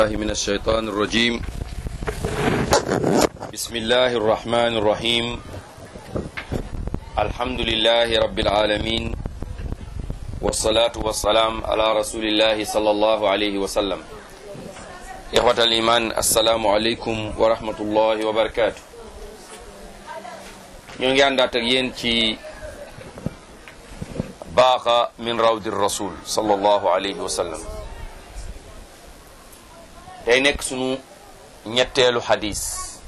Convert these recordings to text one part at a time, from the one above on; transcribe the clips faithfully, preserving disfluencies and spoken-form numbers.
من الشيطان الرجيم بسم الله الرحمن الرحيم الحمد لله رب العالمين والصلاة والسلام على رسول الله صلى الله عليه وسلم إخوة الإيمان السلام عليكم ورحمة الله وبركاته ñoo ngi àndaat ak yéen ci baaxa min rawdi rasul sallallahu alayhi wa sallam tey nekk sunu ñetteelu xadis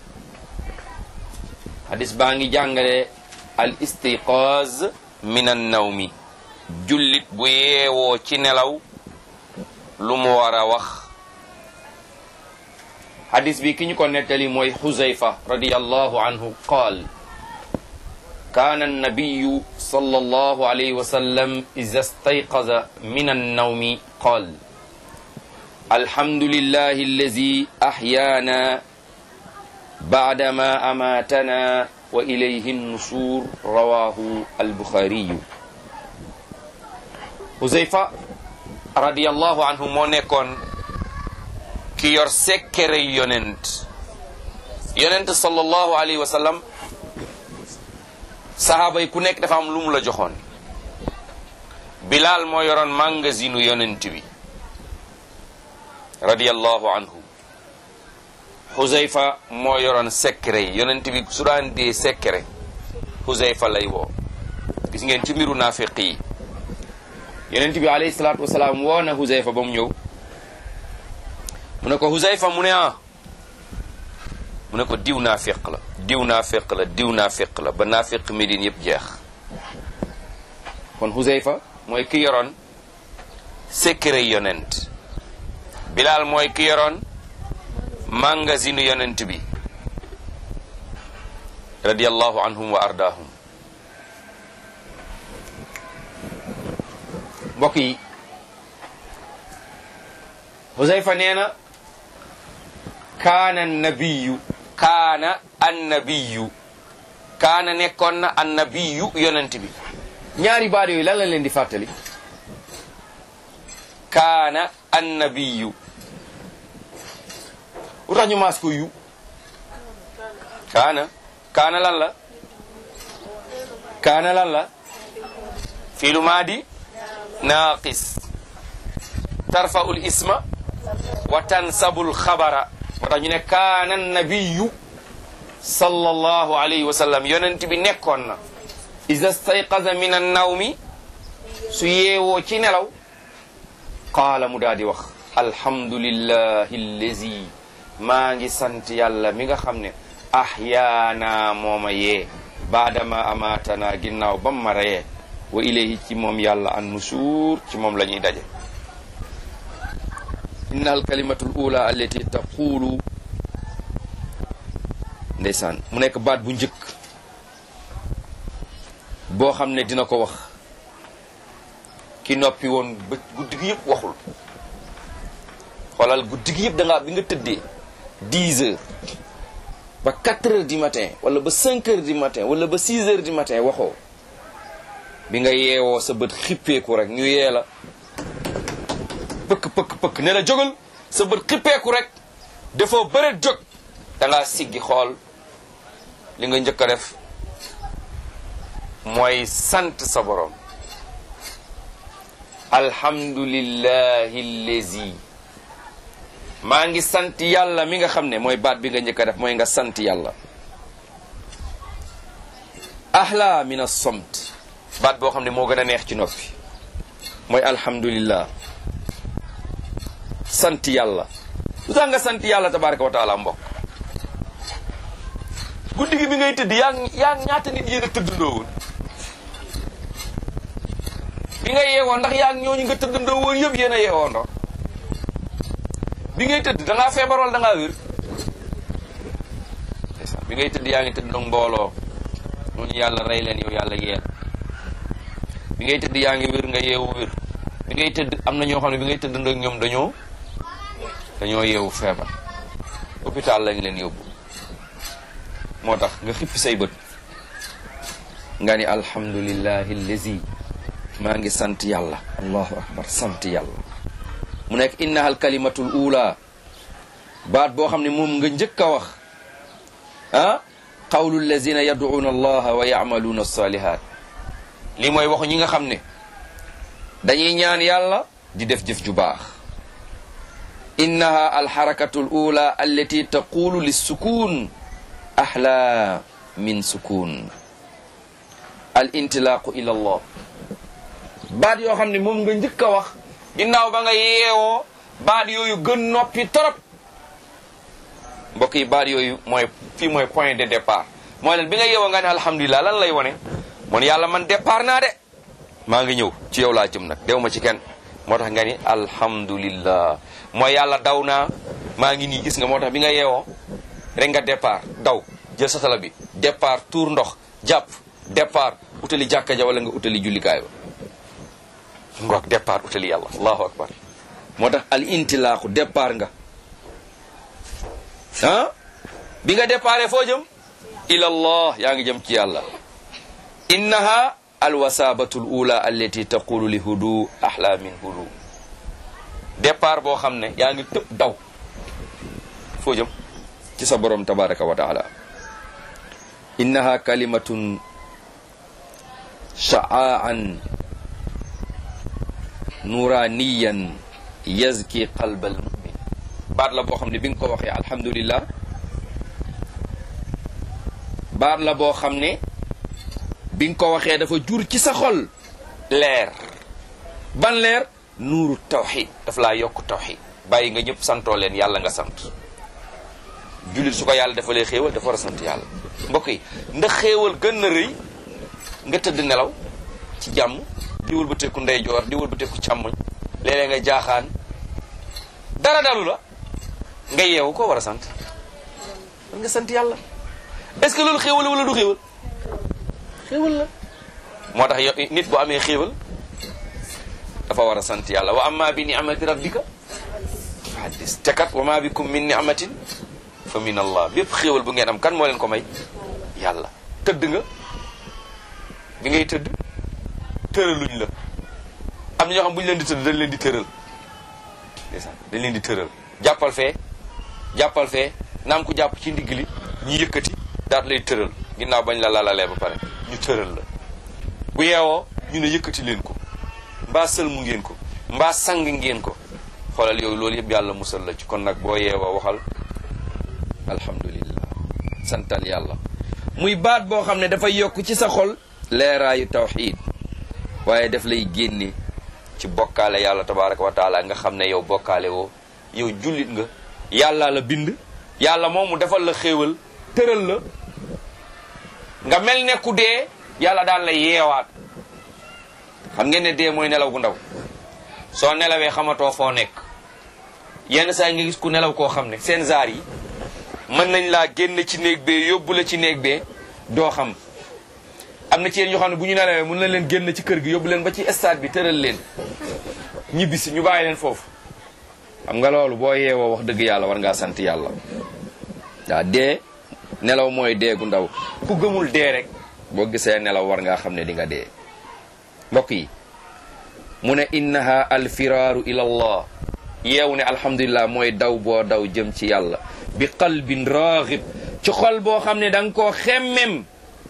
xadis baa ngi jàngale al istiqaaz min an nawmi jullit bu yeewoo ci nelaw lu mu war a wax xadis bi ki ñu ko nettali mooy Xuzayfa radiyallahu anhu qaal kaana annabiyu sallallahu alayhi wa sallam iza stayqaza min annawmi qaal alhamdulillahi allazi ahyaana ba'dama amaatana wa ilayhi nushur rawahu albuxaariyu Huzayfa radiyallahu anhu moo nekkoon ki yor sekkere yonent yonent sallallahu alayhi wa sallam sahaaba yi ku nekk dafa am lu mu la joxoon Bilaal moo yoroon magasinu yonent bi radiyallahu anhu Huzayfa moo yoroon secret yi yonent bi su daan dee secret Huzayfa lay woo gis ngeen ci mbiru naafiq yi yonent bi alayhi salaatu wasalaam woo na Huzayfa ba mu ñëw mu ne ko Huzayfa mu ne ah mu ne ko diw naafiq la diw naafiq la diw naafiq la ba naafiq Medine yëpp jeex kon Huzayfa mooy ki yoroon secret yonent Bilaal mooy ki yoroon magasinu yonent bi radiyallahu anhum wa ardaahum mbokk yi Huzayfa nee na kaana nabiyu kaana annabiyu kaana nekkoon na annabiyu yonent bi ñaari baat yooyu lan la leen di fàttali kaana annabiyu lu tax ñu maas ko yu kaana kaana lan la kaana lan la fiilu maadi naaqis tarfa'ul isma wa tansabul xabara moo tax ñu ne kaana nabiyu sallallahu alayhi wa sallam yonent bi nekkoon na iza stayqaza min an-nawmi su yeewoo ci nelaw qaala mu daal di wax alhamdulillahi allazi maa ngi sant yàlla mi nga xam ne ahyaana mooma yee baadama amaatana ginnaaw bam ma reyee wa ilayhi ci moom yàlla an nusuur ci moom la ñuy daje inna al kalimatu l ula allati taqulu ndeysaan mu nekk baat bu njëkk boo xam ne dina ko wax ki noppi woon ba guddi gi yëpp waxul xoolal guddi gi yëpp da ngaa bi nga tëddee dix heures ba quatre heures du matin wala ba cinq heures du matin wala ba six heures du matin waxoo bi nga yeewoo sa bët xippeeku rek ñu yee la pëkk pëkk pëkk ne la jógal sa bët xippeeku rek dafoo bëreet jóg da ngaa siggi xool li nga njëkk a def mooy sant sa borom alhamdulillahi allazi maa ngi sant yàlla mi nga xam ne mooy baat bi nga njëkk a def mooy nga sant yàlla ahla min as-samt baat boo xam ne moo gën a neex ci noppi mooy alhamdulillah sant yàlla lu tax nga sant yàlla tabaraka wa taala mbokk guddi gi bi ngay tëdd yaa yaa ñaata nit yéen a tëddandoo woon bi nga yeewoo ndax yaa ñooñu nga tëddandoo woon yëpp yéen a yeewoo ndox bi ngay tëdd da ngaa feebar wala da ngaa wér bi ngay tëdd yaa ngi tëdd nag mbooloo ñooñu yàlla rey leen yow yàlla yeel bi ngay tëdd yaa ngi wér nga yeewu wér bi ngay tëdd am na ñoo xam ne bi ngay tëdd nag ñoom dañoo dañoo yeewu feebar hôpital lañ leen yóbbu moo tax nga xippi say bët nga ni alhamdulillahi allazi maa ngi sant yàlla allahu akbar sant yàlla mu nekk innaha al kalimatul ula baat boo xam ne moom nga njëkk a wax ah qawlu allazina yad'una allaha wa ya'maluna as-salihat lii mooy waxu ñi nga xam ne dañuy ñaan yàlla di def jëf ju baax innaha alxarakatu al ula allati taqulu lissukun ahla min sukun al intilaqu ila allah baat yoo xam ne moom nga njëkk a wax ginnaaw ba nga yeewoo baat yooyu gën noppi torop mbokk yi baat yooyu mooy fii mooy point de départ mooy leen bi nga yeewoo nga ne alhamdulilah lan lay wone moon yàlla man départ naa de maa ngi ñëw ci yow laa jëm nag dew ma ci kenn moo tax nga ni alhamdulillah mooy yàlla daw naa maa ngi nii gis nga moo tax bi nga yeewoo rek nga départ daw jël satala bi départ tuur ndox jàpp départ utali jàkka ja wala nga utali jullikaay ba ngoog départ utali yàlla allahu akbar moo tax al intilaaku départ nga ah bi nga départé foo jëm ila allah yaa ngi jëm ci yàlla innaha alwasabatu l ula allati taqulu li hudu ahla min hudu départ boo xam ne yaa ngi tëb daw foo jëm ci sa borom tabaraka wa taala innaha kalimatun sha'aan nuraniyan yazki qalbal mu'min baat la boo xam ne bi nga ko waxee alhamdulillah baat la boo xam ne bi nga ko waxee dafa jur ci sa xol leer ban leer nuuru tawxid daf laa yokk tawxid bàyyi nga ñëpp santoo leen yàlla nga sant jullit su ko yàlla dafa lay xéewal dafa war a sant yàlla mbokk yi ndax xéewal gën na rëy nga tëdd nelaw ci jàmm di wëlbateeku ndeyjoor di wëlbateeku càmmoñ léeg-léeg nga jaaxaan dara dalu la nga yeewu ko war a sant war nga sant yàlla est-ce que loolu xéewal la wala du xéewal xéewal la moo tax yow nit bu amee xéewal dafa war a sant yàlla wa amma bi ni'mati rabbika hadis te kat wa ma bikum min ni'matin fa min allah bépp xéewal bu ngeen am kan moo leen ko may yàlla tëdd nga bi ngay tëdd tëraluñ la am na ñoo xam bu ñu leen di tëdd dañ leen di tëral ndeysaan dañ leen di tëral jàppal fee jàppal fee naam ku jàpp ci ndigg li ñu yëkkati daat lay tëral ginnaaw bañ la lalalee ba pare ñu tëral la bu yeewoo ñu ne yëkkati leen ko mbaa sëlmu ngeen ko mbaa sang ngeen ko xoolal yow loolu yëpp yàlla musal la ci kon nag boo yeewoo waxal alhamdulillah santal yàlla muy baat boo xam ne dafay yokk ci sa xol leeraayu tawxiid waaye daf lay génne ci bokkaale yàlla tabaraka wa taala nga xam ne yow bokkaale woo yow jullit nga yàlla la bind yàlla moom mu defal la xéewal tëral la nga mel ne ku dee yàlla daal la yeewaat xam ngeen ne dee mooy nelaw gu ndaw soo nelawee xamatoo foo nekk yenn saa nga gis ku nelaw koo xam ne seen zaar yi mën nañ laa génn ci néeg bee yóbbu la ci néeg bee doo xam am na ci yéen ñoo xam ne bu ñu nelawee mën na leen génn ci kër gi yóbbu leen ba ci stade bi tëral leen ñibbisi ñu bàyyi leen foofu xam nga loolu boo yeewoo wax dëgg yàlla war ngaa sant yàlla waa dee nelaw mooy dee gu ndaw ku gëmul dee rek boo gisee nelaw war ngaa xam ne di nga dee mbokk yi mu ne innaha alfiraaru ila allah yeewu ne alhamdulilah mooy daw boo daw jëm ci yàlla bi qalbin raghib ci xol boo xam ne da nga koo xemmem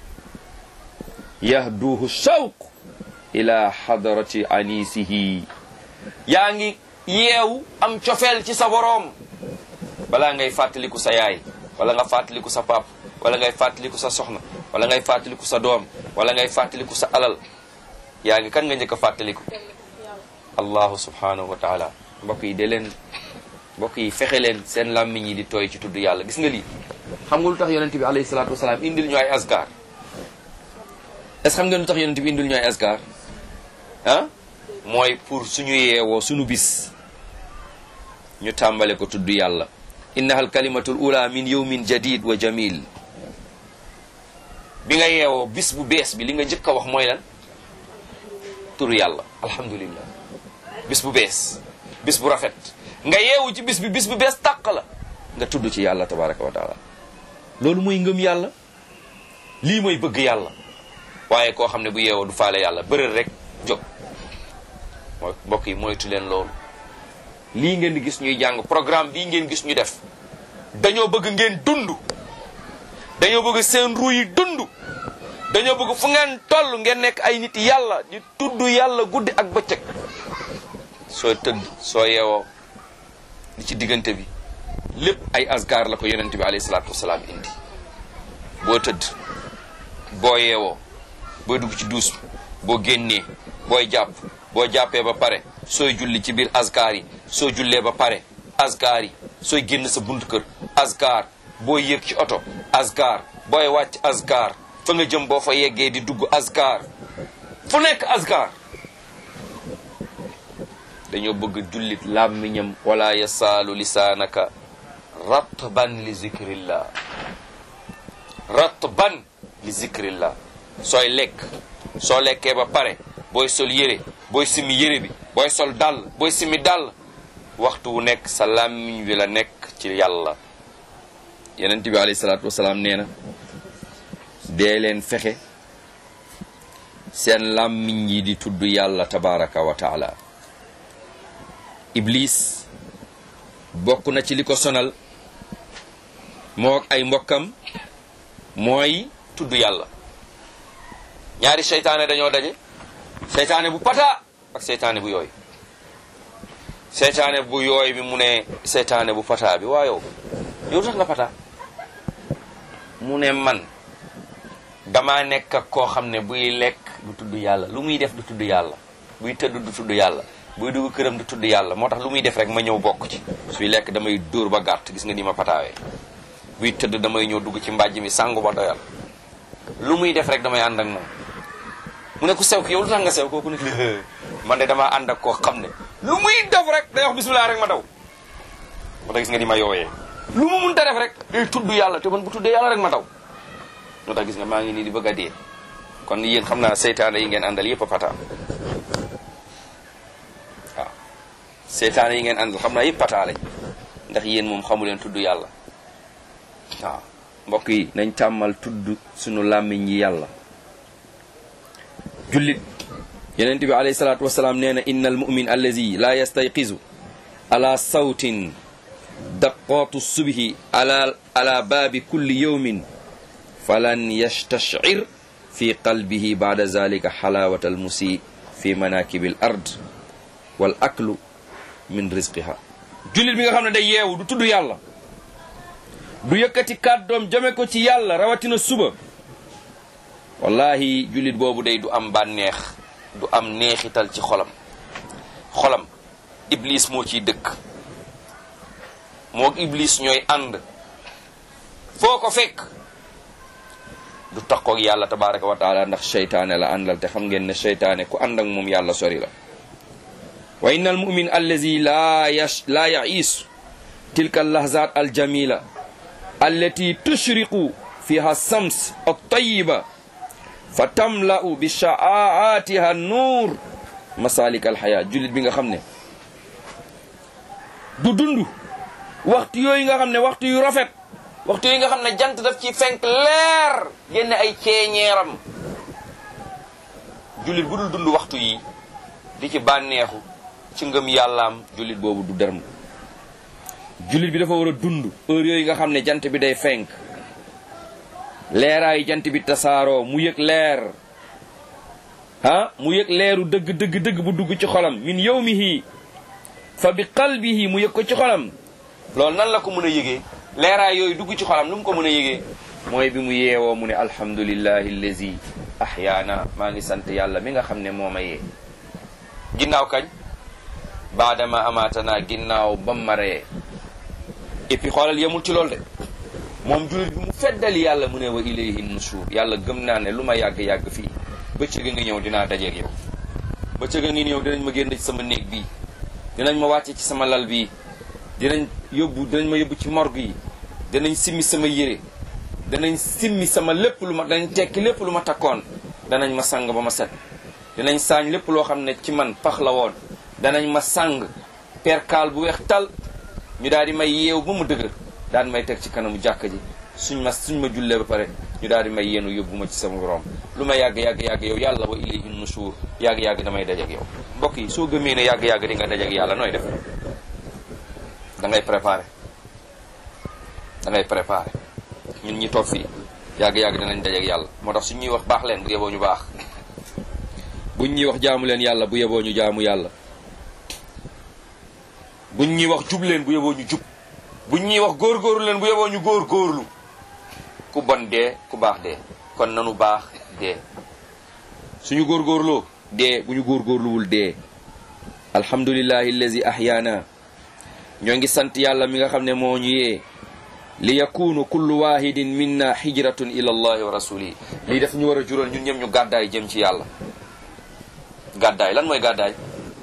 yahduhu shawq ila hadarati anisihi yaa ngi yeewu am cofeel ci sa boroom balaa ngay fàttaliku sa yaay wala nga fàttaliku sa pap wala ngay fàttaliku sa soxna wala ngay fàttaliku sa doom wala ngay fàttaliku sa alal yaa ngi kan nga njëkk a fàttaliku allahu subhanahu wa taala mbokk yi de leen mbokk yi fexe leen seen làmmiñ yi di tooy ci tudd yàlla gis nga lii xam nga lu tax yonente bi alayhi salatu wasalaam indil ñu ay asgar est-ce que xam nga lu tax yonente bi indil ñu ay asgar ah mooy pour suñu yeewoo suñu bis ñu tàmbale ko tudd yàlla innaha alkalimatul ula min yawmin jadid wa jamil bi nga yeewoo bis bu bees bi li nga njëkk a wax mooy lan turu yàlla alhamdulillah bis bu bees bis bu rafet nga yeewu ci bis bi bis bu bees tàq la nga tudd ci yàlla tabaraka wa taala loolu mooy ngëm yàlla lii mooy bëgg yàlla waaye koo xam ne bu yeewoo du faale yàlla bërël rek jóg mooy mbokk yi moytu leen loolu lii ngeen di gis ñuy jàng programme bii ngeen gis ñu def dañoo bëgg ngeen dund dañoo bëgg seen ruu yi dund dañoo bëgg fu ngeen toll ngeen nekk ay nit yàlla di tudd yàlla guddi ak bëccëg soo tëdd soo yeewoo li ci diggante bi lépp ay asgar la ko yonent bi alayhi salaatu wasalaam indi boo tëdd boo yeewoo boo dugg ci duus boo génnee booy jàpp boo jàppee ba pare sooy julli ci biir asgar yi soo jullee ba pare asgar yi sooy génn sa buntu kër asgar boo yéeg ci oto asgar booy wàcc asgar fa nga jëm boo fa yeggee di dugg asgar fu nekk asgar dañoo bëgg jullit làmmiñam wala yasaalu lisaanaka ratban li zikrillah ratban li zikrillah sooy lekk soo lekkee ba pare booy sol yére booy simi yére bi booy sol dàll booy simi dàll waxtu wu nekk sa làmmiñ wi la nekk ci yàlla yonent bi alayhi salaatu wasalaam nee na dee leen fexe seen làmmiñ yi di tudd yàlla tabaraka wa taala iblis bokk na ci li ko sonal moo ak ay mbokkam mooy tudd yàlla ñaari seytaane dañoo daje seytaane bu pata ak seytaane bu yooy seytaane bu yooy bi mu ne seytaane bu pata bi waa yow yow tax nga pata mu ne man dama nekk ak koo xam ne buy lekk du tudd yàlla lu muy def du tudd yàlla buy tëdd du tudd yàlla buy dugg këram du tudd yàlla moo tax lu muy def rek ma ñëw bokk ci suy lekk damay dóor ba gàtt gis nga ni ma pataawee buy tëdd damay ñëw dugg ci mbàjj mi sangu ba doyal lu muy def rek damay ànd ak moom mu ne ku sew ki yow lu tax nga sew kooku nit li man de damaa ànd ak koo xam ne lu muy def rek day wax bismillah rek ma daw moo tax gis nga ni ma yooyee lu mu mun ta def rek day tudd yàlla te man bu tuddee yàlla rek ma daw moo tax gis nga maa ngi nii di bëgg a dee kon yéen xam naa seytaane yi ngeen àndal yëpp a pata waaw seytaane yi ngeen àndal xam naa yëpp pata lañ ndax yéen moom xamu leen tudd yàlla waaw mbokk yi nañ tàmmal tudd sunu làmmiñ yi yàlla jullit yonent bi alayhi salaatu wasalaam nee na inna al mu'min allazi la yastayqizu ala sawtin daqaatu subhi ala ala baabi kulli yawmin falan yastash'ir fi qalbihi ba'da zalika halawata al musi fi manakibi al ard wal aklu min rizqiha jullit bi nga xam ne day yeewu du tudd yàlla du yëkkati kàddoom jëme ko ci yàlla rawatina suba wallahi jullit boobu day du am bànneex du am neexital ci xolam xolam iblis moo ciy dëkk moog iblis ñooy ànd foo ko fekk du takkoog yàlla tabaraka wa taala ndax seytaane la àndal te xam ngeen ne seytaane ku ànd ak moom yàlla sori la wa inna al mu'min allazi la yash la ya'isu tilka al lahzat al jamila allati tushriqu fiha shams at-tayyiba fa tamla'u bi sha'aatiha an-nur masalik al-haya jullit bi nga xam ne du dund waxtu yooyu nga xam ne waxtu yu rafet waxtu yi nga xam ne jant daf ci fenk leer génne ay ceeñeeram jullit bu dul dund waxtu yi di ci bànneexu ci ngëm yàllaam jullit boobu du derm jullit bi dafa war a dund heure yooyu nga xam ne jant bi day fenk leeraayu jant bi tasaaroo mu yëg leer ah mu yëg leeru dëgg dëgg dëgg bu dugg ci xolam min yawmihi fa bi qalbihi mu yëg ko ci xolam loolu nan la ko mën a yëgee leeraay yooyu dugg ci xolam lu mu ko mën a yëgee mooy bi mu yeewoo mu ne alhamdulillahi allazi ahyaana maa ngi sant yàlla mi nga xam ne moo ma yee ginnaaw kañ baadama amaatana ginnaaw ba mu ma reyee et puis xoolal yemul ci loolu de moom jullit bi mu feddali yàlla mu ne wa ilayhi nushur yàlla gëm naa ne lu ma yàgg-yàgg fii bëccëg a ngi ñëw dinaa dajeeg yow bëccëg a ngi ñëw dinañ ma génn ci sama néeg bii dinañ ma wàcce ci sama lal bii dinañ yóbbu dinañ ma yóbbu ci morgue yi danañ simmi sama yére danañ simmi sama lépp lu ma danañ tekki lépp lu ma takkoon danañ ma sang ba ma set dinañ saañ lépp loo xam ne ci man pax la woon danañ ma sang perkaal bu weex tal ñu daal di may yeew ba mu dëgër daal di may teg ci kanamu jàkka ji suñ ma suñ ma jullee ba pare ñu daal di may yéenu yóbbu ma ci sama borom lu ma yàgg yàgg yàgg yow yàlla wa ilayhi nushur yàgg yàgg damay dajeeg yow mbokk yi soo gëmee ne yàgg yàgg di nga dajeeg yàlla nooy def da ngay préparer da ngay préparé ñun ñi toog fii yàgg-yàgg danañ dajeek yàlla moo tax su ñuy wax baax leen bu yeboo ñu baax buñ ñuy wax jaamu leen yàlla bu yeboo ñu jaamu yàlla buñ ñuy wax jub leen bu yeboo ñu jub buñ ñuy wax góorgóorlu leen bu yeboo ñu góorgóorlu ku bon dee ku baax dee kon nanu baax dee suñu góorgóorloo dee bu ñu góorgóorluwul dee alhamdulillahi allazi ahyaana ñoo ngi sant yàlla mi nga xam ne moo ñu yee li yakunu kullu wahidin minna hijratun ila allahi wa rasulihi lii daf ñu war a jural ñun ñëpp ñu gàddaay jëm ci yàlla gàddaay lan mooy gàddaay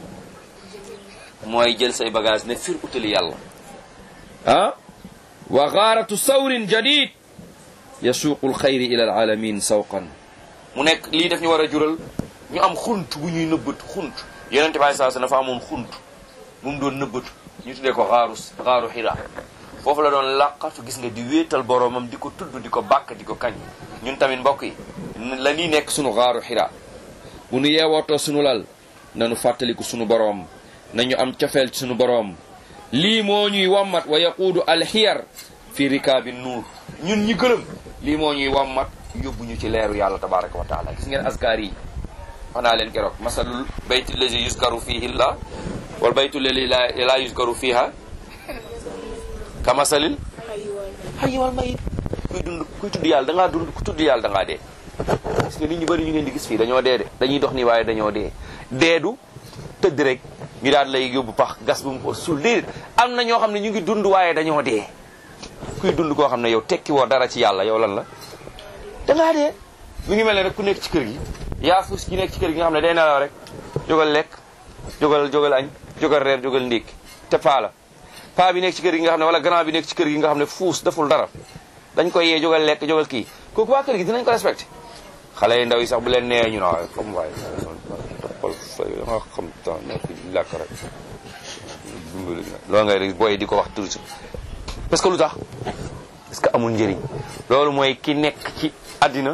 mooy jël say bagage ne fir utali yàlla ah wa gaaratu sawrin jadid yasuuqu alxayri ila alalamin sawqan mu nekk lii daf ñu war a jural ñu am xunt bu ñuy nëbbatu xunt yonente bi saa dafa amoon xunt bu mu doon nëbbatu ñu tuddee ko xaaru xaaru xira foofu la doon làqatu gis nga di wéetal boroomam di ko tudd di ko bàkk di ko kañ ñun tamit mbokk yi la nii nekk sunu xaaru xira bu nu yeewootoo sunu lal nanu fàttaliku sunu boroom nañu am cofeel ci sunu boroom lii moo ñuy wammat wa yaquudu alxiyar fi rikaabi nuur ñun ñi gërëm lii moo ñuy wammat yóbbu ñu ci leeru yàlla tabaraka wa taala gis ngeen askar yi wax naa leen keroog masalul baytu lazi yuskaru fihi llah wal baytu lazi la yuskaru fiha ka masalil hayyi wal mayit kuy dund kuy tudd yàlla da ngaa dund ku tudd yàlla da ngaa dee gis nga nit ñu bëri ñu ngeen di gis fii dañoo dee de dañuy dox nii waaye dañoo dee deedu tëdd rek ñu daal lay yóbbu pax gas bu mu ko suul déedéet am na ñoo xam ne ñu ngi dund waaye dañoo dee kuy dund koo xam ne yow tekki woo dara ci yàlla yow lan la da ngaa dee mi ngi mel ne rek ku nekk ci kër gi yaa fus gi nekk ci kër gi nga xam ne day nelaw rek jógal lekk jógal jógal añ jógal reer jógal ndékki te paa la paa bi nekk ci kër gi nga xam ne wala grand bi nekk ci kër gi nga xam ne fuus deful dara dañ koy yee jógal lekk jógal kii kooku waa kër gi dinañ ko respecté xale yi ndaw yi sax bu leen nee ñu na xam waaye xool danga xam temps nekk di làkk rek loolu ngay rek booy di ko wax toujours parce que lu tax parce que amul njëriñ loolu mooy ki nekk ci àddina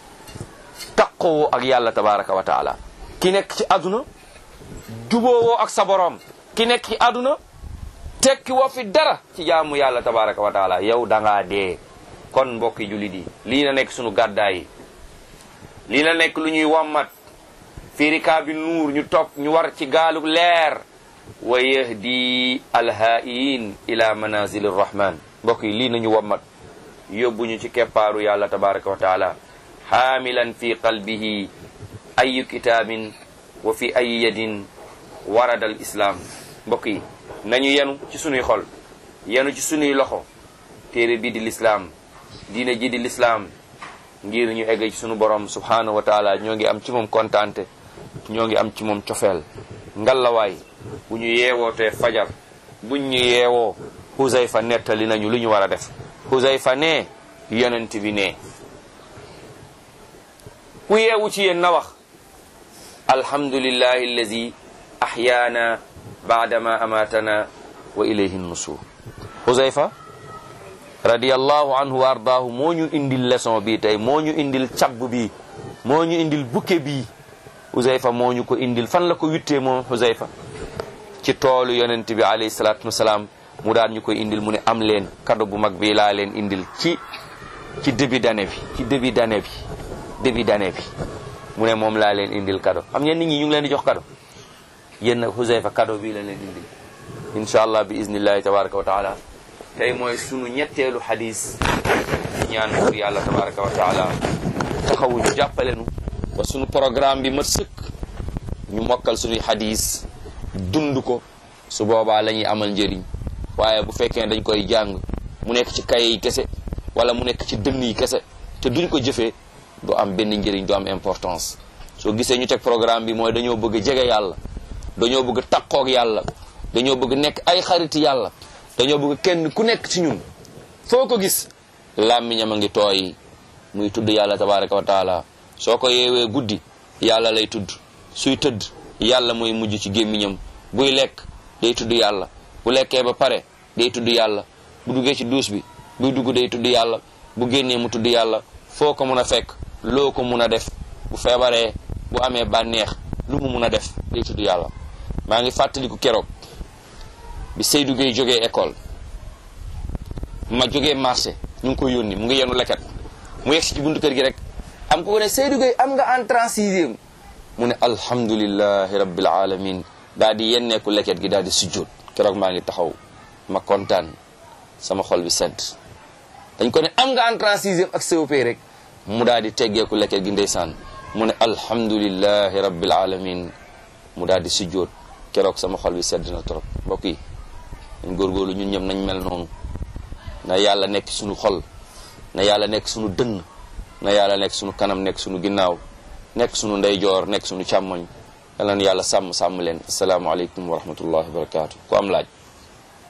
taqoo ak yàlla tabaraka wa taala ki nekk ci àdduna juboowoo ak sa borom ki nekk ci àdduna tekki woo fi dara ci jaamu yàlla tabaraka wa taala yow dangaa dee kon mbokki jullit yi lii na nekk sunu gàddaay yi lii la nekk lu ñuy wammat fi rikaabi nuur ñu toog ñu war ci gaalu leer wa yahdi alhaayin ila manazil arrahman mbokk yi lii nañu wammat yóbbuñu ci keppaaru yàlla tabaraka wa taala xaamilan fi qalbihi ayu kitaabin wa fi ay yadin warada al islam mbokk yi nañu yenu ci sunuy xol yenu ci sunuy loxo téere bii di lislaam diina ji di lislaam ngir ñu egg ci sunu borom subhanahu wa taala ñoo ngi am ci moom kontaante ñoo ngi am ci moom cofeel ngallawaay bu ñu yeewootee fajar buñ ñu yeewoo Huzayfa nettali nañu lu ñu war a def Huzayfa ne yonent bi ne ku yeewu ci yéen na wax alhamdulillahi allazi ahyaana baadama amatana wa ilayhi nusur Huzayfa radiyallahu anhu wa ardaahu moo ñu indil leçon bi tey moo ñu indil cabb bi moo ñu indil bouquet bi Huzayfa moo ñu ko indil fan la ko wittee moom Huzayfa ci toolu yonent bi alayhi salaatu wasalaam mu daan ñu koy indil mu ne am leen cadeau bu mag bi laa leen indil ci ci début d'année bi ci début d'année bi début d'année bi mu ne moom laa leen indil cadeau xam ngeen nit ñi ñu ngi leen di jox cadeau yéen nag Huzayfa cadeau bii la leen indil incha allah bi iznillahi tabaraka wa taala tey mooy sunu ñetteelu xadis ñaan pour yàlla tabaraka wa taala taxawuñu jàppalenu ba sunu programme bi mat sëkk ñu mokkal sunuy xadis dund ko su boobaa la ñuy amal njëriñ waaye bu fekkee dañ koy jàng mu nekk ci kaye yi kese wala mu nekk ci dënn yi kese te duñ ko jëfee du am benn njëriñ du am importance soo gisee ñu teg programme bi mooy dañoo bëgg jege yàlla dañoo bëgg takkoog yàlla dañoo bëgg nekk ay xariti yàlla dañoo bëgg kenn ku nekk ci ñun foo ko gis làmmiñam a ngi tooy muy tudd yàlla tabaraka wa taala soo ko yeewee guddi yàlla lay tudd suy tëdd yàlla mooy mujj ci gémmiñam buy lekk day tudd yàlla bu lekkee ba pare day tudd yàlla bu duggee ci duus bi buy dugg day tudd yàlla bu génnee mu tudd yàlla foo ko mun a fekk loo ko mun a def bu feebaree bu amee bànneex lu mu mun a def day tudd yàlla maa ngi fàttaliku keroog bi Seydou Gueye jógee école ma jógee marché ñu ngi koy yónni mu ngi yenu leket mu yegg ci buntu kër gi rek am ko ne Seydou Gueye am nga entrée en sixième mu ne alhamdulillahi rabbil alamin daal di yenneeku leket gi daal di sujjóot keroog maa ngi taxaw ma kontaan sama xol bi sedd dañ ko ne am nga entrée en sixième ak C O P rek mu daal di teggeeku leket gi ndeysaan mu ne alhamdulillahi rabbil alamin mu daal di sujjóot keroog sama xol bi sedd na trop mbokk yi ñu góorgóorlu ñun ñëpp nañ mel noonu na yàlla nekk suñu xol na yàlla nekk suñu dënn na yàlla nekk suñu kanam nekk suñu ginnaaw nekk suñu ndeyjoor nekk suñu càmmoñ yal na yàlla sàmm sàmm leen asalaamaaleykum wa rahmatullahi wa barakaatu ku am laaj